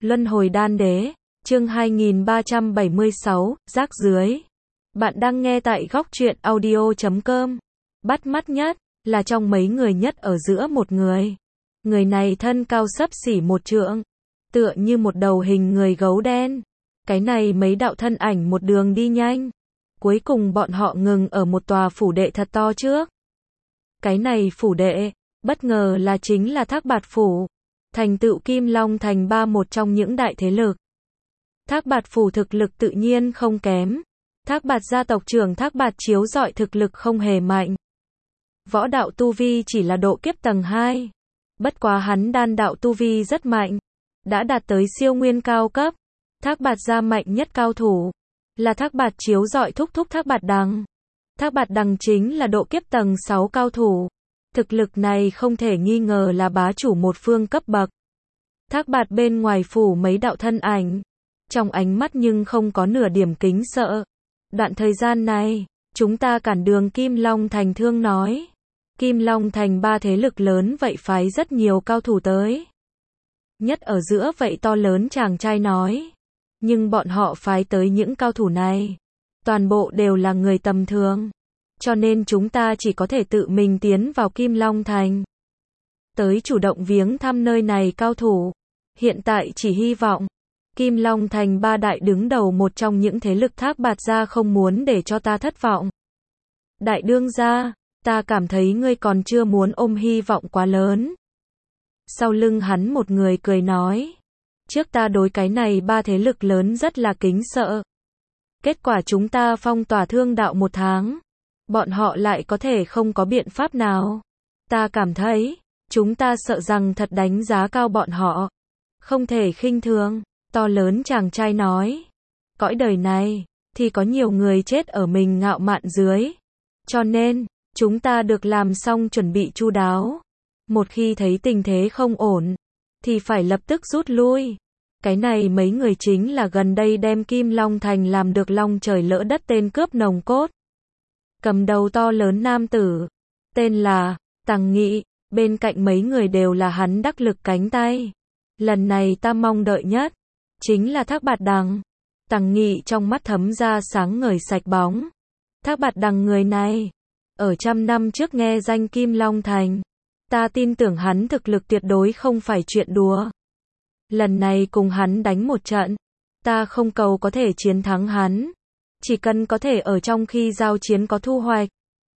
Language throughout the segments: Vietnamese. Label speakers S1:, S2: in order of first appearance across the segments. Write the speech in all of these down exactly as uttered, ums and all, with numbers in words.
S1: Luân hồi đan đế, chương hai nghìn ba trăm bảy mươi sáu, rác dưới. Bạn đang nghe tại góc truyện audio chấm com. Bắt mắt nhất, là trong mấy người nhất ở giữa một người. Người này thân cao xấp xỉ một trượng, tựa như một đầu hình người gấu đen. Cái này mấy đạo thân ảnh một đường đi nhanh. Cuối cùng bọn họ ngừng ở một tòa phủ đệ thật to trước. Cái này phủ đệ, bất ngờ là chính là Thác Bạt Phủ. Thành tựu Kim Long Thành ba một trong những đại thế lực. Thác Bạt Phủ thực lực tự nhiên không kém. Thác Bạt gia tộc trưởng Thác Bạt Chiếu Dọi thực lực không hề mạnh. Võ đạo tu vi chỉ là độ kiếp tầng hai. Bất quá hắn đan đạo tu vi rất mạnh. Đã đạt tới siêu nguyên cao cấp. Thác Bạt gia mạnh nhất cao thủ. Là Thác Bạt Chiếu Dọi thúc thúc Thác Bạt Đằng. Thác Bạt Đằng chính là độ kiếp tầng sáu cao thủ. Thực lực này không thể nghi ngờ là bá chủ một phương cấp bậc. Thác Bạt bên ngoài phủ mấy đạo thân ảnh. Trong ánh mắt nhưng không có nửa điểm kính sợ. Đoạn thời gian này, chúng ta cản đường Kim Long Thành thương nói. Kim Long Thành ba thế lực lớn vậy phái rất nhiều cao thủ tới. Nhất ở giữa vậy to lớn chàng trai nói. Nhưng bọn họ phái tới những cao thủ này. Toàn bộ đều là người tầm thường. Cho nên chúng ta chỉ có thể tự mình tiến vào Kim Long Thành. Tới chủ động viếng thăm nơi này cao thủ. Hiện tại chỉ hy vọng. Kim Long Thành ba đại đứng đầu một trong những thế lực Thác Bạt gia không muốn để cho ta thất vọng. Đại đương gia, ta cảm thấy ngươi còn chưa muốn ôm hy vọng quá lớn. Sau lưng hắn một người cười nói. Trước ta đối cái này ba thế lực lớn rất là kính sợ. Kết quả chúng ta phong tỏa thương đạo một tháng. Bọn họ lại có thể không có biện pháp nào. Ta cảm thấy, chúng ta sợ rằng thật đánh giá cao bọn họ. Không thể khinh thường, to lớn chàng trai nói. Cõi đời này, thì có nhiều người chết ở mình ngạo mạn dưới. Cho nên, chúng ta được làm xong chuẩn bị chu đáo. Một khi thấy tình thế không ổn, thì phải lập tức rút lui. Cái này mấy người chính là gần đây đem Kim Long Thành làm được long trời lỡ đất tên cướp nồng cốt. Cầm đầu to lớn nam tử, tên là Tằng Nghị, bên cạnh mấy người đều là hắn đắc lực cánh tay. Lần này ta mong đợi nhất, chính là Thác Bạt Đằng. Tằng Nghị trong mắt thấm ra sáng ngời sạch bóng. Thác Bạt Đằng người này, ở trăm năm trước nghe danh Kim Long Thành, ta tin tưởng hắn thực lực tuyệt đối không phải chuyện đùa. Lần này cùng hắn đánh một trận, ta không cầu có thể chiến thắng hắn. Chỉ cần có thể ở trong khi giao chiến có thu hoạch,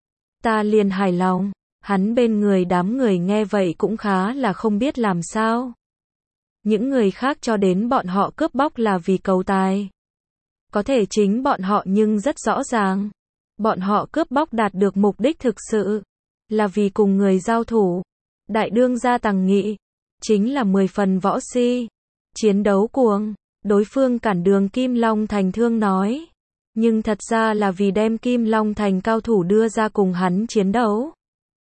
S1: ta liền hài lòng. Hắn bên người đám người nghe vậy cũng khá là không biết làm sao. Những người khác cho đến bọn họ cướp bóc là vì cầu tài. Có thể chính bọn họ nhưng rất rõ ràng. Bọn họ cướp bóc đạt được mục đích thực sự, là vì cùng người giao thủ. Đại đương gia Tằng Nghị, chính là mười phần võ si. Chiến đấu cuồng, đối phương cản đường Kim Long Thành thương nói. Nhưng thật ra là vì đem Kim Long Thành cao thủ đưa ra cùng hắn chiến đấu.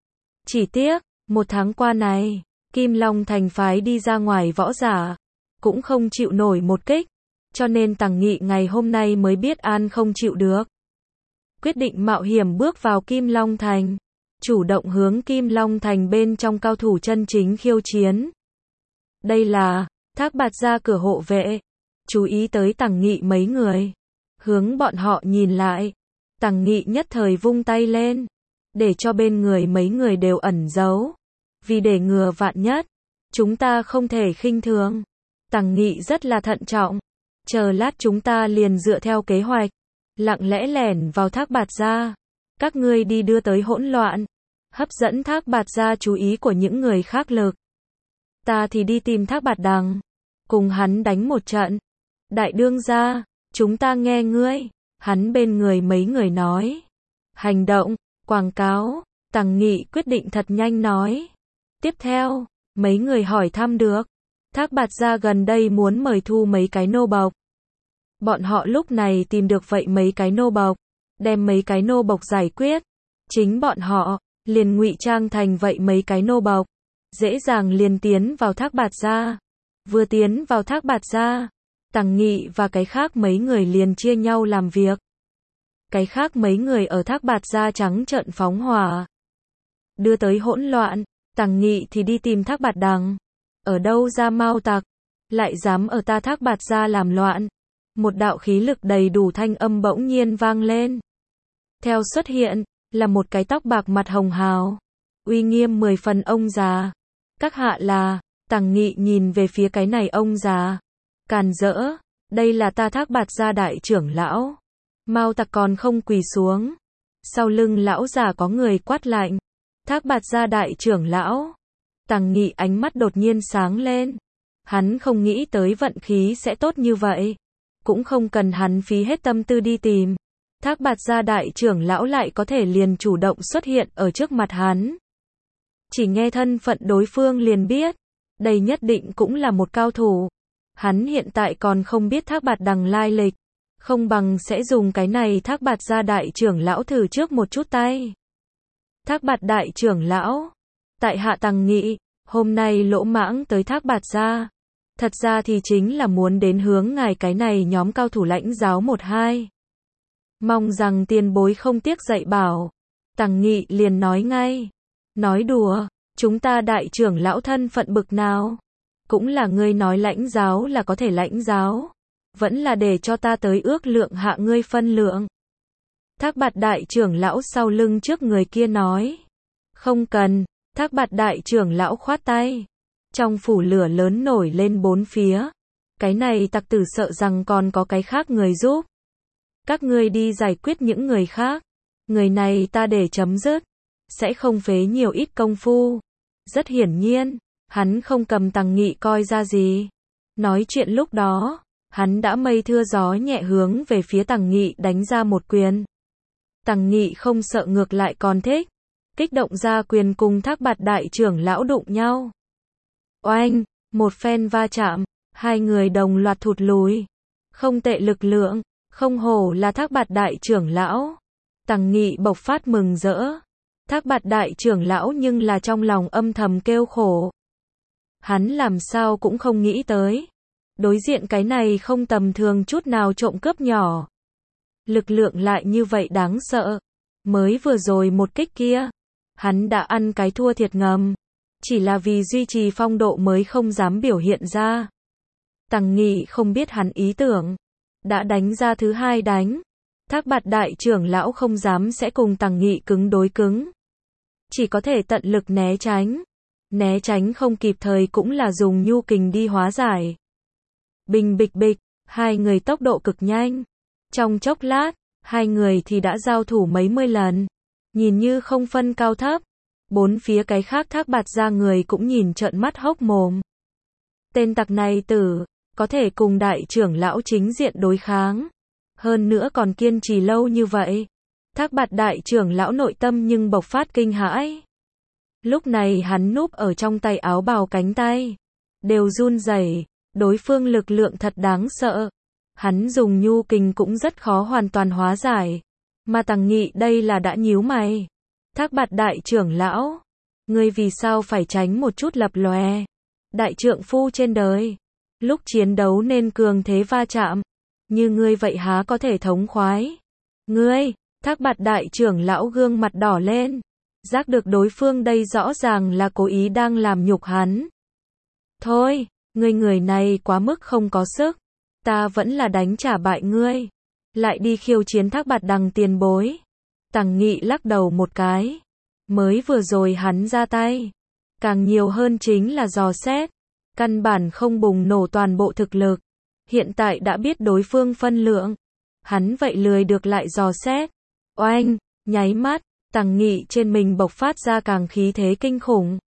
S1: Chỉ tiếc, một tháng qua này, Kim Long Thành phái đi ra ngoài võ giả, cũng không chịu nổi một kích. Cho nên Tằng Nghị ngày hôm nay mới biết an không chịu được. Quyết định mạo hiểm bước vào Kim Long Thành. Chủ động hướng Kim Long Thành bên trong cao thủ chân chính khiêu chiến. Đây là Thác Bạt gia cửa hộ vệ. Chú ý tới Tằng Nghị mấy người. Hướng bọn họ nhìn lại. Tằng Nghị nhất thời vung tay lên. Để cho bên người mấy người đều ẩn giấu. Vì để ngừa vạn nhất, chúng ta không thể khinh thường. Tằng Nghị rất là thận trọng. Chờ lát chúng ta liền dựa theo kế hoạch. Lặng lẽ lẻn vào Thác Bạt gia. Các ngươi đi đưa tới hỗn loạn. Hấp dẫn Thác Bạt gia chú ý của những người khác lực. Ta thì đi tìm Thác Bạt Đằng. Cùng hắn đánh một trận. Đại đương gia, chúng ta nghe ngươi. Hắn bên người mấy người nói. Hành động, quảng cáo. Tằng Nghị quyết định thật nhanh nói. Tiếp theo, mấy người hỏi thăm được. Thác Bạt gia gần đây muốn mời thu mấy cái nô bộc. Bọn họ lúc này tìm được vậy mấy cái nô bộc. Đem mấy cái nô bộc giải quyết. Chính bọn họ, liền ngụy trang thành vậy mấy cái nô bộc. Dễ dàng liền tiến vào Thác Bạt gia. Vừa tiến vào Thác Bạt gia, Tằng Nghị và cái khác mấy người liền chia nhau làm việc. Cái khác mấy người ở Thác Bạt gia trắng trợn phóng hỏa. Đưa tới hỗn loạn, Tằng Nghị thì đi tìm Thác Bạt Đằng. Ở đâu ra Mao tặc? lại dám ở ta Thác Bạt gia làm loạn. Một đạo khí lực đầy đủ thanh âm bỗng nhiên vang lên. Theo xuất hiện, là một cái tóc bạc mặt hồng hào, uy nghiêm mười phần ông già. Các hạ là, Tằng Nghị nhìn về phía cái này ông già. Càn rỡ, đây là ta Thác Bạt gia đại trưởng lão. Mau tặc còn không quỳ xuống. Sau lưng lão già có người quát lạnh. Thác Bạt gia đại trưởng lão. Tằng Nghị ánh mắt đột nhiên sáng lên. Hắn không nghĩ tới vận khí sẽ tốt như vậy. Cũng không cần hắn phí hết tâm tư đi tìm. Thác Bạt gia đại trưởng lão lại có thể liền chủ động xuất hiện ở trước mặt hắn. Chỉ nghe thân phận đối phương liền biết. Đây nhất định cũng là một cao thủ. Hắn hiện tại còn không biết Thác Bạt đằng lai lịch. Không bằng sẽ dùng cái này Thác Bạt gia đại trưởng lão thử trước một chút tay. Thác Bạt đại trưởng lão. Tại hạ Tằng Nghị, hôm nay lỗ mãng tới Thác Bạt gia. Thật ra thì chính là muốn đến hướng ngài cái này nhóm cao thủ lãnh giáo một hai. Mong rằng tiền bối không tiếc dạy bảo. Tằng Nghị liền nói ngay. Nói đùa, chúng ta đại trưởng lão thân phận bực nào? Cũng là ngươi nói lãnh giáo là có thể lãnh giáo. Vẫn là để cho ta tới ước lượng hạ ngươi phân lượng. Thác Bạt đại trưởng lão sau lưng trước người kia nói. Không cần, Thác Bạt đại trưởng lão khoát tay. Trong phủ lửa lớn nổi lên bốn phía. Cái này tặc tử sợ rằng còn có cái khác người giúp. Các ngươi đi giải quyết những người khác. Người này ta để chấm dứt. Sẽ không phế nhiều ít công phu. Rất hiển nhiên, hắn không cầm Tằng Nghị coi ra gì. Nói chuyện lúc đó, hắn đã mây thưa gió nhẹ hướng về phía Tằng Nghị đánh ra một quyền. Tằng Nghị không sợ ngược lại còn thích. Kích động ra quyền cùng Thác Bạt đại trưởng lão đụng nhau. Oanh, một phen va chạm, hai người đồng loạt thụt lùi. Không tệ lực lượng, không hổ là Thác Bạt đại trưởng lão. Tằng Nghị bộc phát mừng rỡ. Thác Bạt đại trưởng lão nhưng là trong lòng âm thầm kêu khổ. Hắn làm sao cũng không nghĩ tới. Đối diện cái này không tầm thường chút nào trộm cướp nhỏ. Lực lượng lại như vậy đáng sợ. Mới vừa rồi một kích kia, hắn đã ăn cái thua thiệt ngầm. Chỉ là vì duy trì phong độ mới không dám biểu hiện ra. Tằng Nghị không biết hắn ý tưởng. Đã đánh ra thứ hai đánh. Thác Bạt đại trưởng lão không dám sẽ cùng Tằng Nghị cứng đối cứng. Chỉ có thể tận lực né tránh. Né tránh không kịp thời cũng là dùng nhu kình đi hóa giải. Bình bịch bịch, hai người tốc độ cực nhanh. Trong chốc lát, hai người thì đã giao thủ mấy mươi lần. Nhìn như không phân cao thấp. Bốn phía cái khác Thác Bạt gia người cũng nhìn trợn mắt hốc mồm. Tên tặc này tử, có thể cùng đại trưởng lão chính diện đối kháng. Hơn nữa còn kiên trì lâu như vậy. Thác Bạt đại trưởng lão nội tâm nhưng bộc phát kinh hãi. Lúc này hắn núp ở trong tay áo bào cánh tay. Đều run rẩy, đối phương lực lượng thật đáng sợ. Hắn dùng nhu kình cũng rất khó hoàn toàn hóa giải. Mà Tằng Nghị đây là đã nhíu mày. Thác Bạt đại trưởng lão, ngươi vì sao phải tránh một chút lập lòe? Đại trượng phu trên đời, lúc chiến đấu nên cường thế va chạm. Như ngươi vậy há có thể thống khoái? Ngươi, Thác Bạt đại trưởng lão gương mặt đỏ lên. Giác được đối phương đây rõ ràng là cố ý đang làm nhục hắn. Thôi, ngươi người này quá mức không có sức. Ta vẫn là đánh trả bại ngươi. Lại đi khiêu chiến Thác Bạt đằng tiền bối. Tằng Nghị lắc đầu một cái. Mới vừa rồi hắn ra tay. Càng nhiều hơn chính là dò xét. Căn bản không bùng nổ toàn bộ thực lực. Hiện tại đã biết đối phương phân lượng. Hắn vậy lười được lại dò xét. Oanh, nháy mắt, Tằng Nghị trên mình bộc phát ra càng khí thế kinh khủng.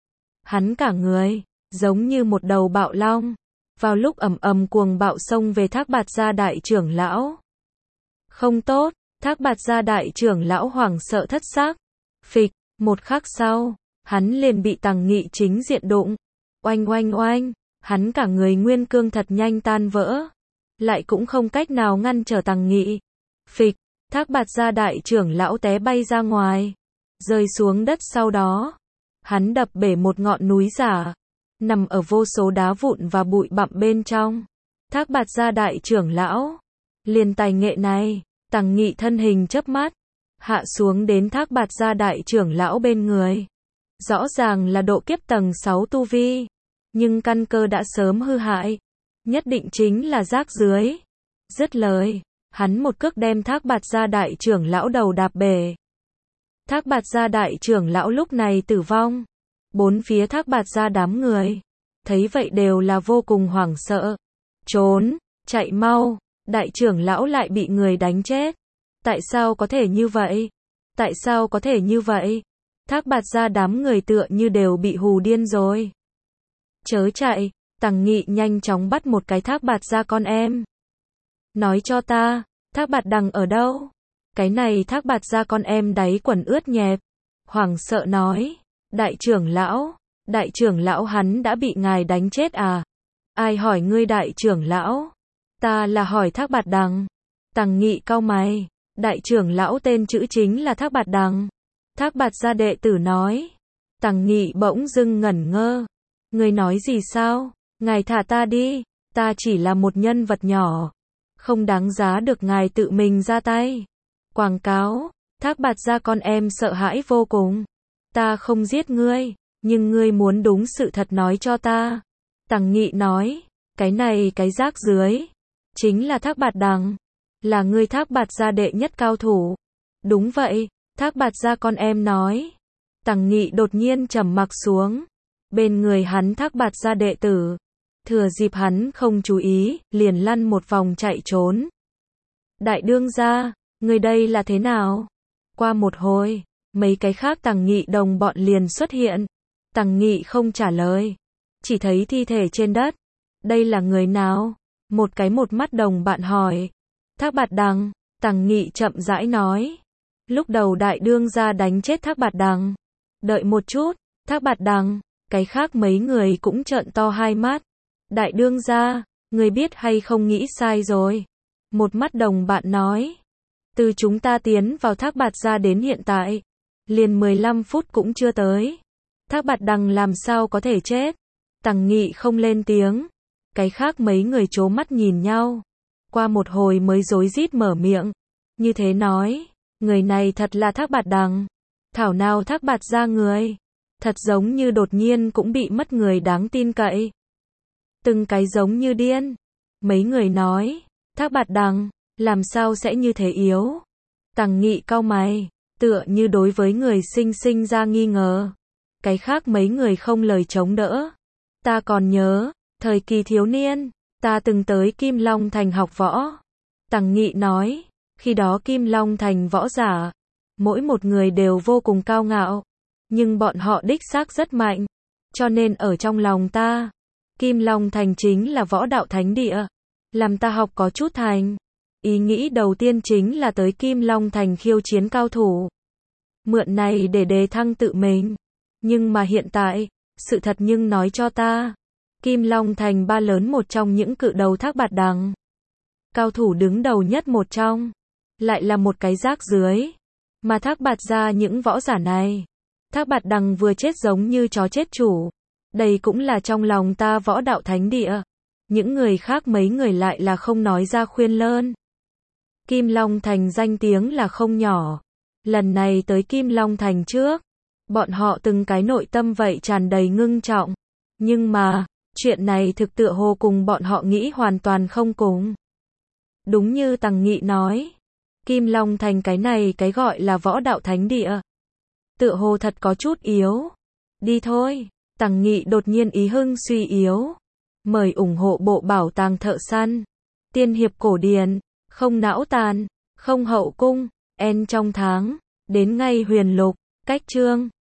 S1: Hắn cả người, giống như một đầu bạo long. Vào lúc ầm ầm cuồng bạo xông về Thác Bạt gia đại trưởng lão. Không tốt, Thác Bạt gia đại trưởng lão hoảng sợ thất xác. Phịch, một khắc sau, hắn liền bị Tằng Nghị chính diện đụng. Oanh oanh oanh, hắn cả người nguyên cương thật nhanh tan vỡ. Lại cũng không cách nào ngăn trở Tằng Nghị. Phịch, Thác Bạt gia đại trưởng lão té bay ra ngoài. Rơi xuống đất sau đó. Hắn đập bể một ngọn núi giả. Nằm ở vô số đá vụn và bụi bặm bên trong. Thác Bạt gia đại trưởng lão. Liền tài nghệ này, Tằng Nghị thân hình chớp mắt. Hạ xuống đến Thác Bạt gia đại trưởng lão bên người. Rõ ràng là độ kiếp tầng sáu tu vi. nhưng căn cơ đã sớm hư hại, nhất định chính là rác rưới. Dứt lời, hắn một cước đem Thác Bạt Gia đại trưởng lão đầu đạp bể. Thác Bạt Gia đại trưởng lão lúc này tử vong. Bốn phía Thác Bạt Gia đám người, thấy vậy đều là vô cùng hoảng sợ. Trốn, chạy mau, đại trưởng lão lại bị người đánh chết. Tại sao có thể như vậy? Tại sao có thể như vậy? Thác Bạt Gia đám người tựa như đều bị hù điên rồi. Chớ chạy, Tằng Nghị nhanh chóng bắt một cái Thác Bạt Gia con em. Nói cho ta, Thác Bạt Đằng ở đâu? Cái này Thác Bạt Gia con em đáy quần ướt nhẹp, hoảng sợ nói, đại trưởng lão, đại trưởng lão hắn đã bị ngài đánh chết à? Ai hỏi ngươi đại trưởng lão? Ta là hỏi Thác Bạt Đằng. Tằng Nghị cau mày, đại trưởng lão tên chữ chính là Thác Bạt Đằng. Thác Bạt Gia đệ tử nói. Tằng Nghị bỗng dưng ngẩn ngơ. Ngươi nói gì sao? Ngài thả ta đi, ta chỉ là một nhân vật nhỏ, không đáng giá được ngài tự mình ra tay. Quảng cáo, Thác Bạt Gia con em sợ hãi vô cùng. Ta không giết ngươi, nhưng ngươi muốn đúng sự thật nói cho ta. Tằng Nghị nói, cái này cái rác dưới, chính là Thác Bạt Đằng, là ngươi Thác Bạt Gia đệ nhất cao thủ. Đúng vậy, Thác Bạt Gia con em nói. Tằng Nghị đột nhiên trầm mặc xuống. Bên người hắn Thác Bạt Gia đệ tử, thừa dịp hắn không chú ý, liền lăn một vòng chạy trốn. Đại đương gia, người đây là thế nào? Qua một hồi, mấy cái khác Tằng Nghị đồng bọn liền xuất hiện. Tằng Nghị không trả lời, chỉ thấy thi thể trên đất. Đây là người nào? Một cái một mắt đồng bạn hỏi. Thác Bạt Đằng, Tằng Nghị chậm rãi nói. Lúc đầu đại đương gia đánh chết Thác Bạt Đằng. Đợi một chút, Thác Bạt Đằng, cái khác mấy người cũng trợn to hai mắt. Đại đương gia, người biết hay không nghĩ sai rồi. Một mắt đồng bạn nói. Từ chúng ta tiến vào Thác Bạt Gia đến hiện tại, liền mười lăm phút cũng chưa tới. Thác Bạt Đằng làm sao có thể chết? Tằng Nghị không lên tiếng. Cái khác mấy người trố mắt nhìn nhau. Qua một hồi mới rối rít mở miệng. Như thế nói, người này thật là Thác Bạt Đằng. Thảo nào Thác Bạt Gia người, thật giống như đột nhiên cũng bị mất người đáng tin cậy. Từng cái giống như điên. Mấy người nói, Thác Bạt Đằng, làm sao sẽ như thế yếu? Tằng Nghị cau mày, tựa như đối với người sinh sinh ra nghi ngờ. Cái khác mấy người không lời chống đỡ. Ta còn nhớ, thời kỳ thiếu niên, ta từng tới Kim Long Thành học võ. Tằng Nghị nói, khi đó Kim Long Thành võ giả, mỗi một người đều vô cùng cao ngạo, nhưng bọn họ đích xác rất mạnh, cho nên ở trong lòng ta, Kim Long Thành chính là võ đạo thánh địa, làm ta học có chút thành. Ý nghĩ đầu tiên chính là tới Kim Long Thành khiêu chiến cao thủ, mượn này để đề thăng tự mình. Nhưng mà hiện tại, sự thật nhưng nói cho ta, Kim Long Thành ba lớn một trong những cự đầu Thác Bạt Đằng, cao thủ đứng đầu nhất một trong, lại là một cái rác dưới. Mà Thác Bạt Gia những võ giả này, Thác Bạt Đằng vừa chết giống như chó chết chủ. Đây cũng là trong lòng ta võ đạo thánh địa. Những người khác mấy người lại là không nói ra khuyên lơn. Kim Long Thành danh tiếng là không nhỏ. Lần này tới Kim Long Thành trước, bọn họ từng cái nội tâm vậy tràn đầy ngưng trọng. Nhưng mà, chuyện này thực tựa hồ cùng bọn họ nghĩ hoàn toàn không cùng. Đúng như Tằng Nghị nói, Kim Long Thành cái này cái gọi là võ đạo thánh địa, tựa hồ thật có chút yếu. Đi thôi. Tằng Nghị đột nhiên ý hưng suy yếu. Mời ủng hộ bộ bảo tàng thợ săn. Tiên hiệp cổ điển, không não tàn, không hậu cung, en trong tháng, đến ngay huyền lục, cách chương.